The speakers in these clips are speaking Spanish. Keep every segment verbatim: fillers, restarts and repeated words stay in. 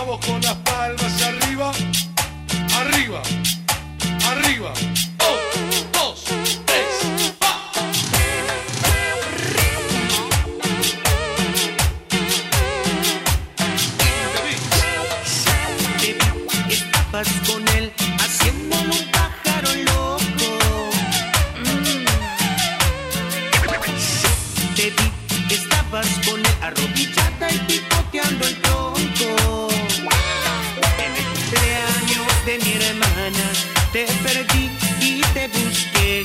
Vamos con las palmas arriba, arriba, arriba. Un, dos, tres, va. Te vi, estabas con él, haciéndolo un pájaro loco. Mm. Te vi, estabas con él, arrodillada y picoteando el tronco. En el cumpleaños de mi hermana te perdí y te busqué.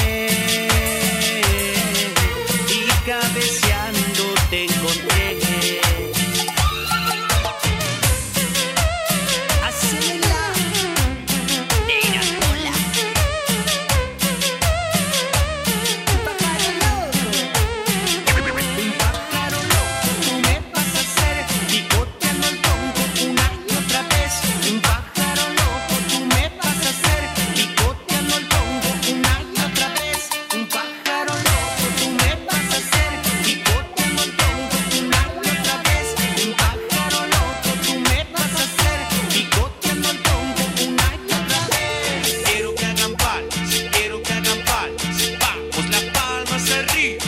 Y cabeceando te encontré. Quiero que hagan palmas, quiero que hagan palmas. Vamos, las palmas arriba.